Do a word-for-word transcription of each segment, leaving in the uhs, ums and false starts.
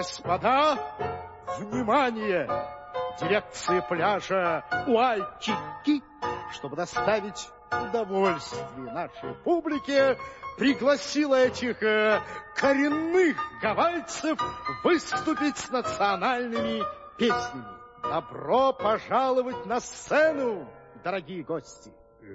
Господа, внимание! Дирекция пляжа Уайкики, чтобы доставить удовольствие нашей публике, пригласила этих э, коренных гавайцев выступить с национальными песнями. Добро пожаловать на сцену, дорогие гости.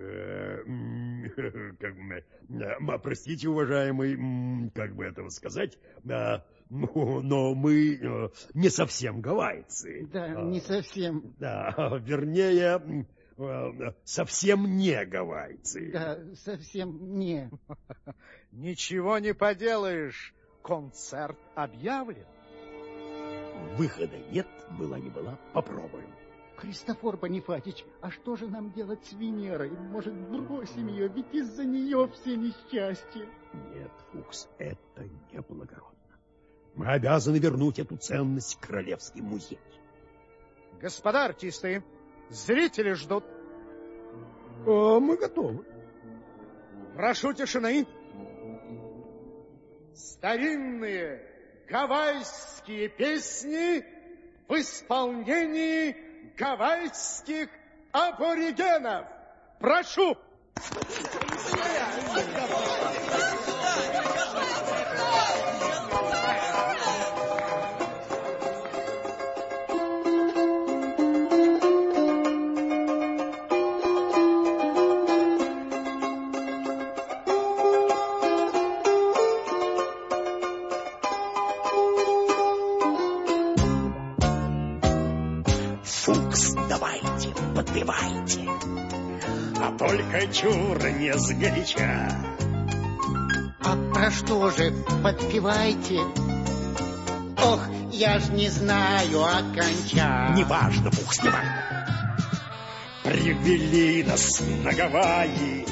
Как бы, простите, уважаемый, как бы этого сказать, но мы не совсем гавайцы. Да, не совсем. Да, вернее, совсем не гавайцы. Да, совсем не. Ничего не поделаешь, концерт объявлен. Выхода нет, была не была, попробуем. Христофор Бонифатич, а что же нам делать с Венерой? Может, бросим ее, ведь из-за нее все несчастья. Нет, Фукс, это неблагородно. Мы обязаны вернуть эту ценность в Королевский музей. Господа артисты, зрители ждут. А мы готовы. Прошу тишины. Старинные гавайские песни в исполнении гавайских аборигенов. Прошу. Давайте, подпевайте, а только чур не сгоряча. А про что же подпевайте? Ох, я ж не знаю оконча. Неважно, Фукс, неважно. Привели нас на Гавайи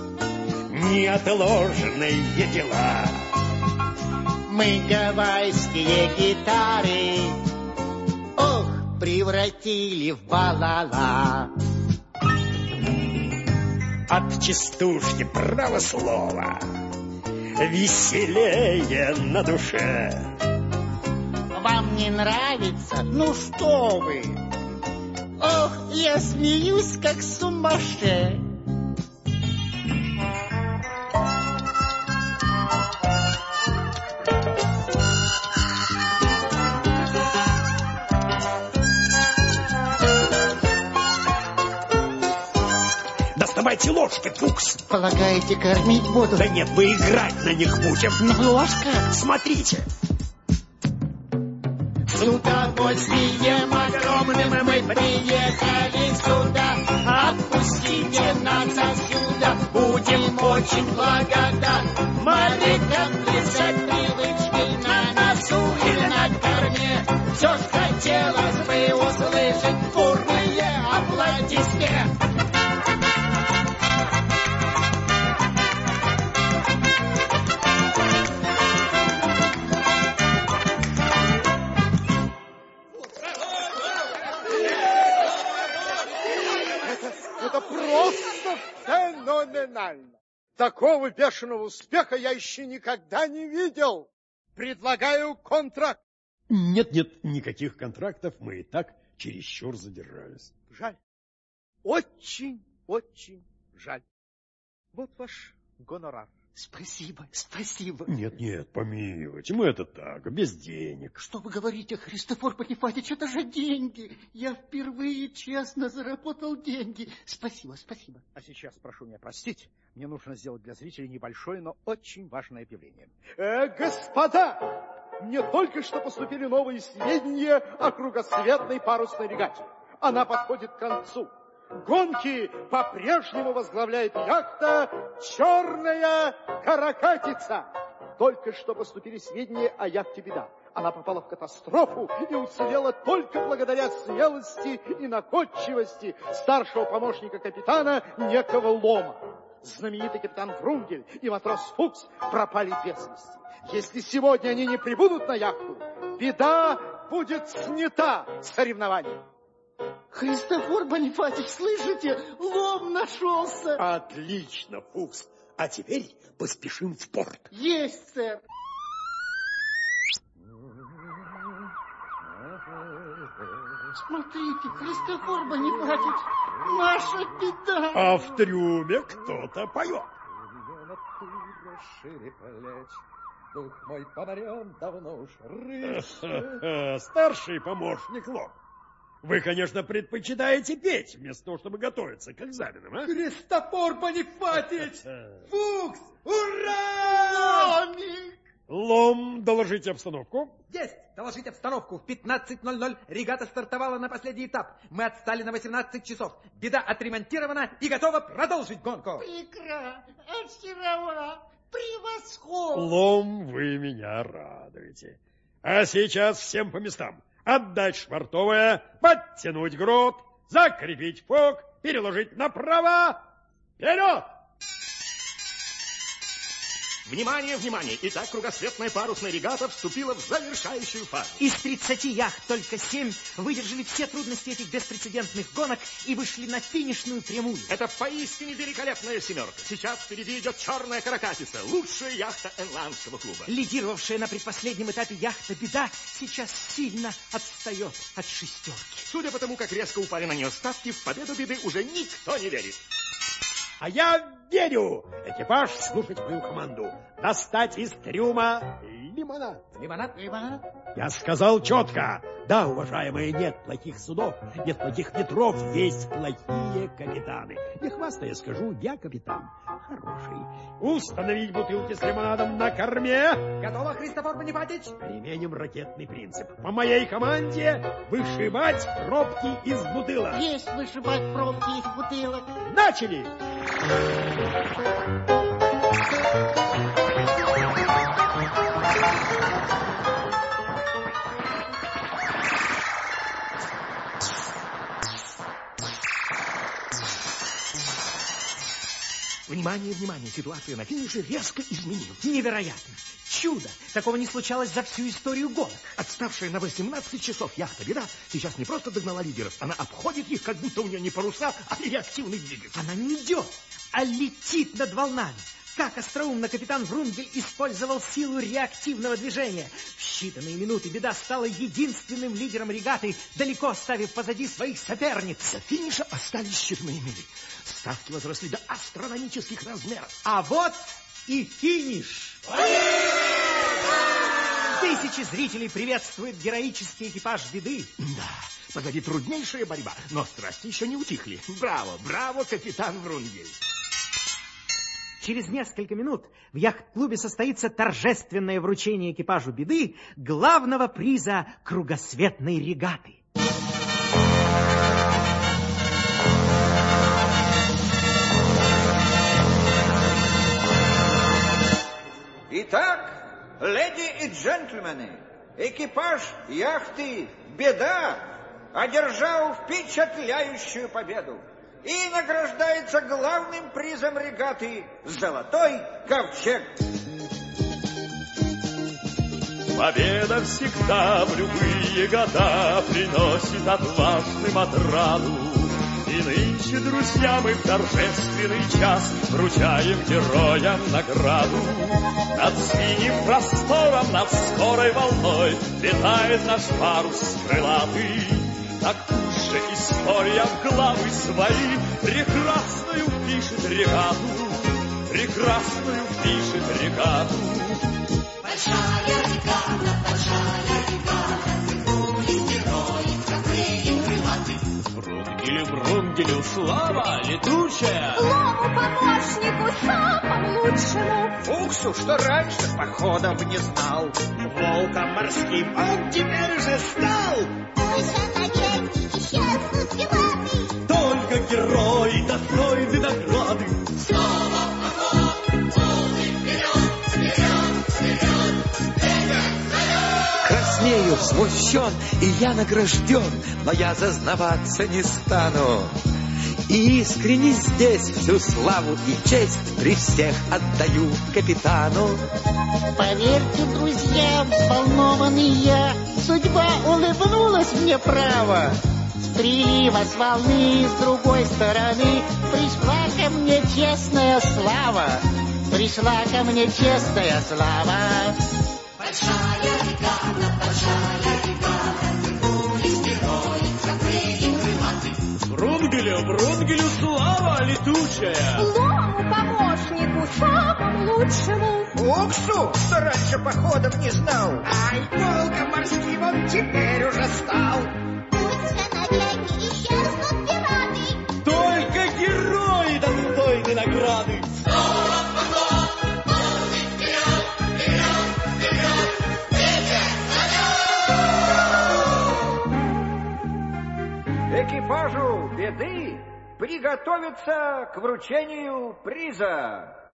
неотложные дела. Мы гавайские гитары превратили в балала. От частушки, право слова, веселее на душе. Вам не нравится? Ну что вы? Ох, я смеюсь, как сумасшедший. Давайте ложки, Фукс. Полагаете, кормить буду? Да нет, мы играть на них будем. Ну, ложка? Смотрите. С удовольствием огромным мы приехали сюда. Отпустите нас отсюда, будем очень благодарны. Морякам плясать привычки на носу или на корме. Все ж хотелось бы услышать бурные аплодисменты. Просто феноменально! Такого бешеного успеха я еще никогда не видел. Предлагаю контракт. Нет, нет, никаких контрактов. Мы и так чересчур задержались. Жаль. Очень, очень жаль. Вот ваш гонорар. Спасибо, спасибо. Нет, нет, помилуйте, мы это так, без денег. Что вы говорите, Христофор Бонифатич, это же деньги. Я впервые честно заработал деньги. Спасибо, спасибо. А сейчас прошу меня простить, мне нужно сделать для зрителей небольшое, но очень важное объявление. Э, господа, мне только что поступили новые сведения о кругосветной парусной регате. Она подходит к концу. Гонки по-прежнему возглавляет яхта «Черная каракатица». Только что поступили сведения о яхте «Беда». Она попала в катастрофу и уцелела только благодаря смелости и находчивости старшего помощника капитана некого Лома. Знаменитый капитан Врунгель и матрос Фукс пропали без вести. Если сегодня они не прибудут на яхту, «Беда» будет снята с соревнований. Христофор Бонифатич, слышите? Лом нашелся. Отлично, Фукс. А теперь поспешим в порт. Есть, сэр. Смотрите, Христофор Бонифатич, наша беда. А в трюме кто-то поет. Дух мой поморен, давно уж рысь. Старший помощник Лом. Вы, конечно, предпочитаете петь, вместо того, чтобы готовиться к экзаменам, а? Христофор Бонифатич! Фукс! Ура! Ломик! Лом, доложите обстановку. Есть! Доложить обстановку. В пятнадцать ноль ноль регата стартовала на последний этап. Мы отстали на восемнадцать часов. Беда отремонтирована и готова продолжить гонку. Прекрасно! Очаровательно! Превосходно! Лом, вы меня радуете. А сейчас всем по местам. Отдать швартовое, подтянуть грот, закрепить фок, переложить направо. Вперед! Внимание, внимание! Итак, кругосветная парусная регата вступила в завершающую фазу. Из тридцати яхт только семь выдержали все трудности этих беспрецедентных гонок и вышли на финишную прямую. Это поистине великолепная семерка. Сейчас впереди идет черная каракатица, лучшая яхта Энландского клуба. Лидировавшая на предпоследнем этапе яхта «Беда» сейчас сильно отстает от шестерки. Судя по тому, как резко упали на нее ставки, в победу «Беды» уже никто не верит. А я верю! Экипаж, слушать мою команду. Достать из трюма лимонад. Лимонад? Лимонад? Я сказал четко. Да, уважаемые, нет плохих судов, нет плохих ветров, есть плохие капитаны. Не хвастая скажу, я капитан хороший. Установить бутылки с лимонадом на корме. Готово, Христофор Бонифатич? Применим ракетный принцип. По моей команде вышибать пробки из бутылок. Есть вышибать пробки из бутылок. Начали! Внимание, внимание! Ситуация на финише резко изменилась. Невероятно! Чудо! Такого не случалось за всю историю гонок. Отставшая на восемнадцать часов яхта «Беда» сейчас не просто догнала лидеров, она обходит их, как будто у нее не паруса, а реактивный двигатель. Она не идет, а летит над волнами. Как остроумно капитан Врунгель использовал силу реактивного движения. В считанные минуты «Беда» стала единственным лидером регаты, далеко оставив позади своих соперниц. До финиша остались считанные мили. Ставки возросли до астрономических размеров. А вот и финиш! Тысячи зрителей приветствуют героический экипаж «Беды». Да, позади труднейшая борьба, но страсти еще не утихли. Браво, браво, капитан Врунгель! Через несколько минут в яхт-клубе состоится торжественное вручение экипажу «Беды» главного приза кругосветной регаты. Итак, леди и джентльмены, экипаж яхты «Беда» одержал впечатляющую победу и награждается главным призом регаты «Золотой ковчег». Победа всегда в любые года приносит отважным отраду. И нынче, друзья, мы в торжественный час вручаем героям награду. Над синим простором, над скорой волной летает наш парус крылатый. Так пусть же история в главы свои прекрасную пишет регату, прекрасную пишет регату. Большая регата, большая регата, вернулись герои, крутые крылатые. Врунгелю, Врунгелю, слава летучая! Лому помощнику самому лучшему. Фуксу, что раньше походов не знал, Волком морским он теперь же стал. Пусть навеки исчезнут пилаты. Только герои достойны награды. Снова поход, полный вперед, вперед, вперед, вперед, вперед. Краснею, смущен, и я награжден, но я зазнаваться не стану. И искренне здесь всю славу и честь при всех отдаю капитану. Поверьте, друзья, взволнованный я, судьба улыбнулась мне право. С прилива, с волны, с другой стороны пришла ко мне честная слава. Пришла ко мне честная слава. Большая регата, большая регата, вернулись герои, Врунгелю слава летучая. Злому помощнику, самому лучшему. Уксу, что раньше походов не знал. Ай, волком морским он теперь уже стал. Пусть все навеки исчезнут пираты. Только герои достойны награды. Снова поход, полный вперед, вперед, вперед. Ветер, салют! Экипажу беды приготовиться к вручению приза.